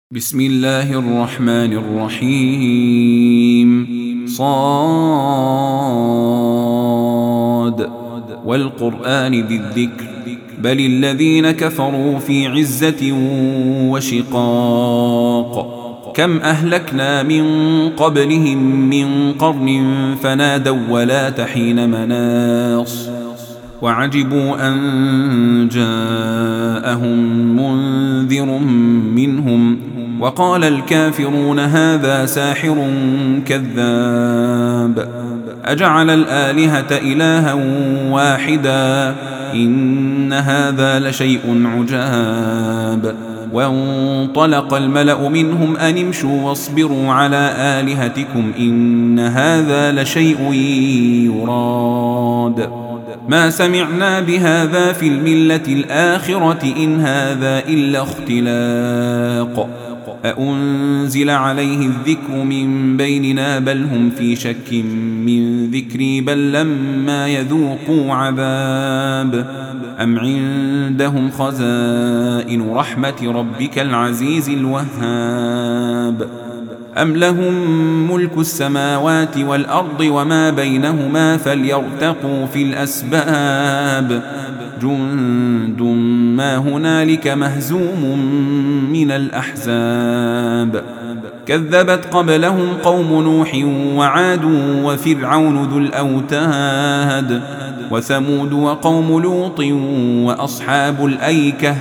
بسم الله الرحمن الرحيم صاد والقرآن ذي الذكر بل الذين كفروا في عزة وشقاق كم أهلكنا من قبلهم من قرن فنادوا ولا حين مناص وعجبوا أن جاءهم منذر منهم وقال الكافرون هذا ساحر كذاب أجعل الآلهة إلها واحدا إن هذا لشيء عجاب وانطلق الملأ منهم أن امشوا واصبروا على آلهتكم إن هذا لشيء يراد ما سمعنا بهذا في الملة الآخرة إن هذا إلا اختلاق أأنزل عليه الذكر من بيننا بل هم في شك من ذكري بل لما يذوقوا عذاب أم عندهم خزائن رحمة ربك العزيز الوهاب أم لهم ملك السماوات والأرض وما بينهما فليرتقوا في الأسباب جند ما هنالك مهزوم من الأحزاب كذبت قبلهم قوم نوح وعاد وفرعون ذو الأوتاد وثمود وقوم لوط وأصحاب الأيكة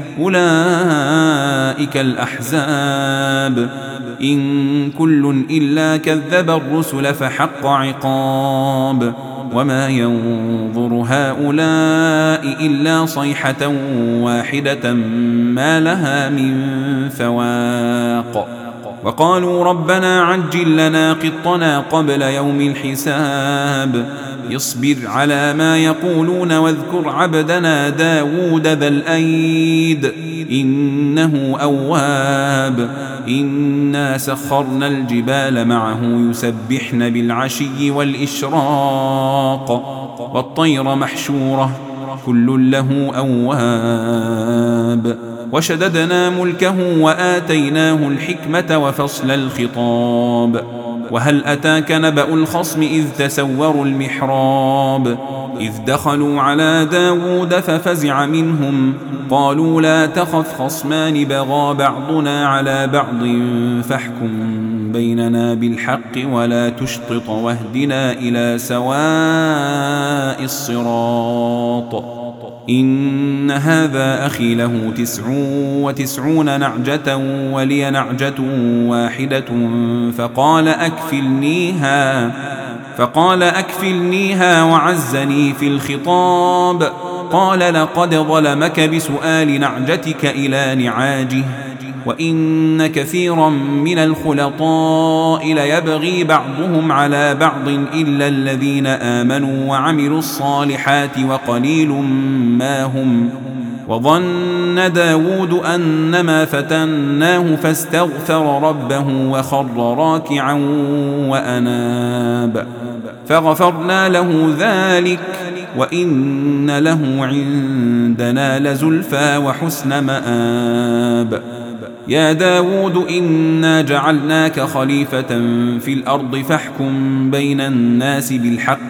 أولئك الأحزاب إن كل إلا كذب الرسل فحق عقاب وما ينظر هؤلاء إلا صيحة واحدة ما لها من فواق وقالوا ربنا عجل لنا قطنا قبل يوم الحساب اصبر على ما يقولون واذكر عبدنا داود ذا الأيد إنه أواب إنا سخرنا الجبال معه يسبحن بالعشي والإشراق والطير محشورة كل له أواب وشددنا ملكه وآتيناه الحكمة وفصل الخطاب وهل أتاك نبأ الخصم إذ تسوروا المحراب إذ دخلوا على داود ففزع منهم قالوا لا تخف خصمان بغى بعضنا على بعض فاحكم بيننا بالحق ولا تشطط واهدنا إلى سواء الصراط إن هذا أخي له 99 نعجة ولي نعجة واحدة فقال أكفلنيها وعزني في الخطاب قال لقد ظلمك بسؤال نعجتك إلى نعاجه وإن كثيرا من الخلطاء ليبغي بعضهم على بعض إلا الذين آمنوا وعملوا الصالحات وقليل ما هم وظن داود أنما فتناه فاستغفر ربه وخر راكعا وأناب فغفرنا له ذلك وإن له عندنا لزلفى وحسن مآب يا داود إنا جعلناك خليفة في الأرض فاحكم بين الناس بالحق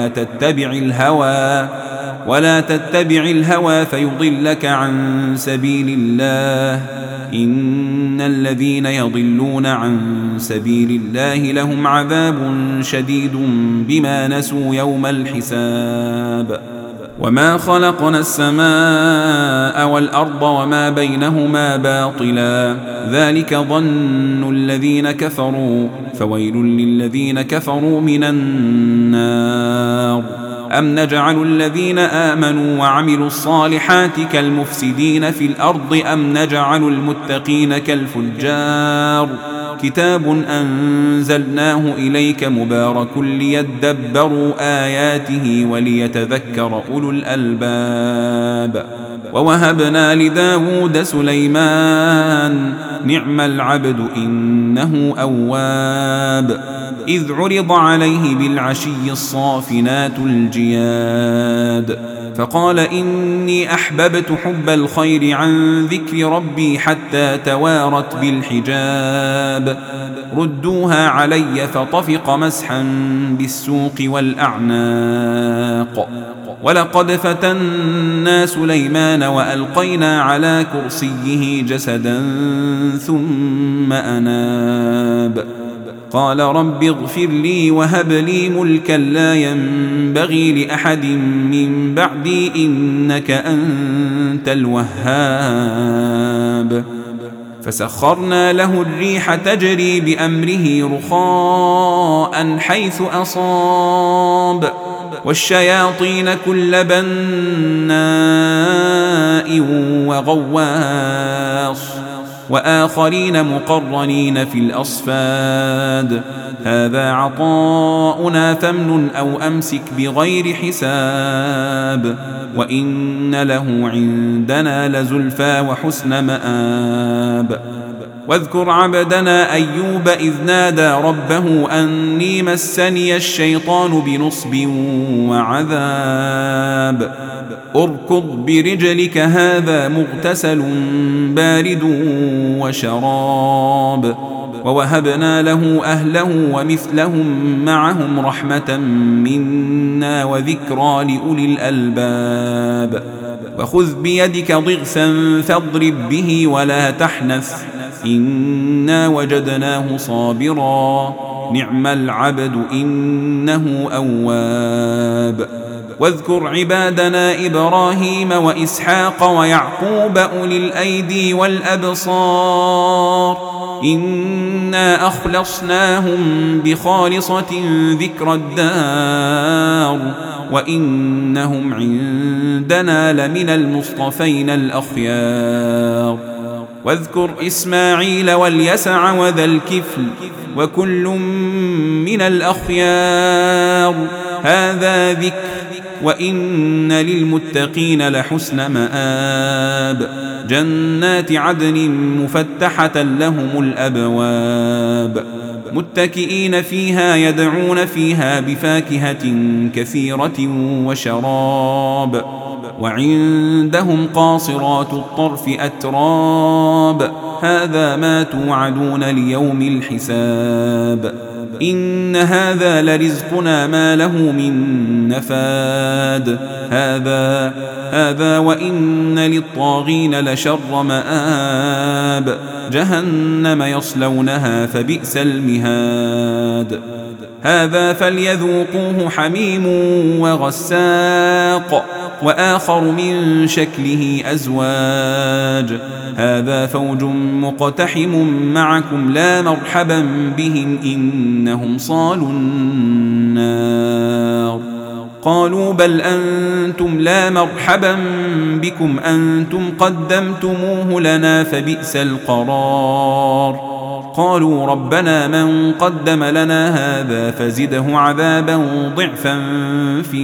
ولا تتبع الهوى فيضلك عن سبيل الله إن الذين يضلون عن سبيل الله لهم عذاب شديد بما نسوا يوم الحساب وما خلقنا السماء والأرض وما بينهما باطلا ذلك ظن الذين كفروا فويل للذين كفروا من النار أم نجعل الذين آمنوا وعملوا الصالحات كالمفسدين في الأرض أم نجعل المتقين كالفجار كتاب أنزلناه إليك مبارك ليدبروا آياته وليتذكر أولو الألباب ووهبنا لداود سليمان نعم العبد إنه أواب إذ عرض عليه بالعشي الصافنات الجياد فقال إني أحببت حب الخير عن ذكر ربي حتى توارت بالحجاب ردوها علي فطفق مسحا بالسوق والأعناق ولقد فتنا سليمان وألقينا على كرسيه جسدا ثم أناب قال رب اغفر لي وهب لي ملكا لا ينبغي لأحد من بعدي إنك أنت الوهاب فسخرنا له الريح تجري بأمره رخاء حيث أصاب والشياطين كل بناء وغواص وآخرين مقرنين في الأصفاد هذا عطاؤنا فامنن أو أمسك بغير حساب وإن له عندنا لزلفى وحسن مآب واذكر عبدنا أيوب إذ نادى ربه أني مسني الشيطان بنصب وعذاب اركض برجلك هذا مغتسل بارد وشراب ووهبنا له أهله ومثلهم معهم رحمة منا وذكرى لأولي الألباب وخذ بيدك ضغثا فاضرب به ولا تحنث إنا وجدناه صابرا نعم العبد إنه أواب واذكر عبادنا إبراهيم وإسحاق ويعقوب أولي الأيدي والأبصار إنا أخلصناهم بخالصة ذكر الدار وإنهم عندنا لمن المصطفين الأخيار واذكر إسماعيل واليسع وذا الكفل وكل من الأخيار هذا ذكر وإن للمتقين لحسن مآب جنات عدن مفتحة لهم الأبواب متكئين فيها يدعون فيها بفاكهة كثيرة وشراب وعندهم قاصرات الطرف أتراب هذا ما توعدون ليوم الحساب إن هذا لرزقنا ما له من نفاد هذا وإن للطاغين لشر مآب جهنم يصلونها فبئس المهاد هذا فليذوقوه حميم وغساق وآخر من شكله أزواج هذا فوج مقتحم معكم لا مرحبا بهم إنهم صالوا النار قالوا بل أنتم لا مرحبا بكم أنتم قدمتموه لنا فبئس القرار قالوا ربنا من قدم لنا هذا فزده عذابا ضعفا في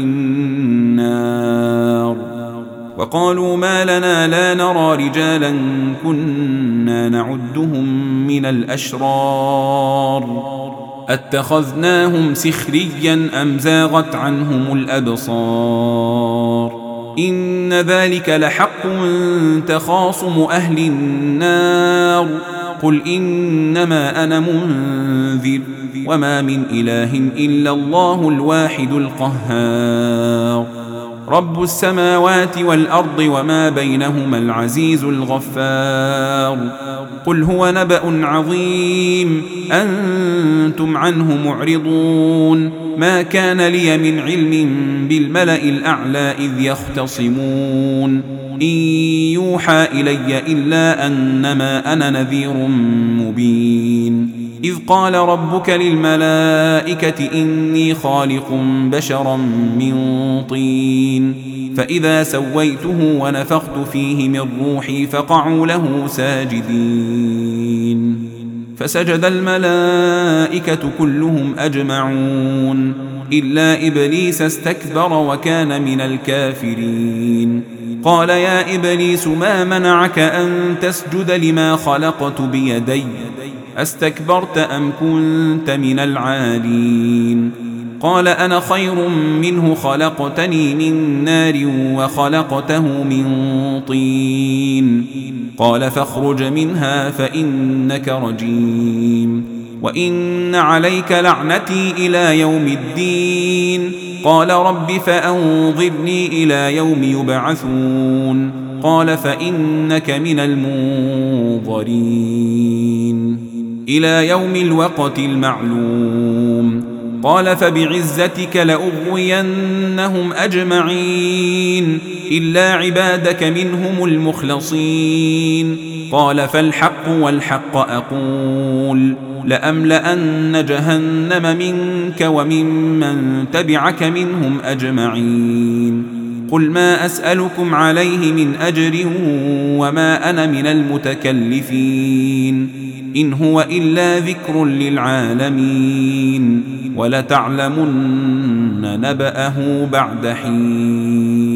النار وقالوا ما لنا لا نرى رجالا كنا نعدهم من الأشرار أتخذناهم سخريا أم زاغت عنهم الأبصار إن ذلك لحق تخاصم أهل النار قل إنما أنا منذر وما من إله إلا الله الواحد القهار رب السماوات والأرض وما بينهما العزيز الغفار قل هو نبأ عظيم أنتم عنه معرضون ما كان لي من علم بالملأ الأعلى إذ يختصمون إن يوحى إلي إلا أنما أنا نذير مبين إذ قال ربك للملائكة إني خالق بشرا من طين فإذا سويته ونفخت فيه من روحي فقعوا له ساجدين فسجد الملائكة كلهم أجمعون إلا إبليس استكبر وكان من الكافرين قال يا إبليس ما منعك أن تسجد لما خلقت بيدي أستكبرت أم كنت من العالين قال أنا خير منه خلقتني من نار وخلقته من طين قال فاخرج منها فإنك رجيم وإن عليك لعنتي إلى يوم الدين قال رب فأنظرني إلى يوم يبعثون قال فإنك من المنظرين إلى يوم الوقت المعلوم قال فبعزتك لأغوينهم أجمعين إلا عبادك منهم المخلصين قال فالحق والحق أقول لأملأن جهنم منك وممن تبعك منهم أجمعين قل ما أسألكم عليه من أجر وما أنا من المتكلفين إن هو إلا ذكر للعالمين ولتعلمن نبأه بعد حين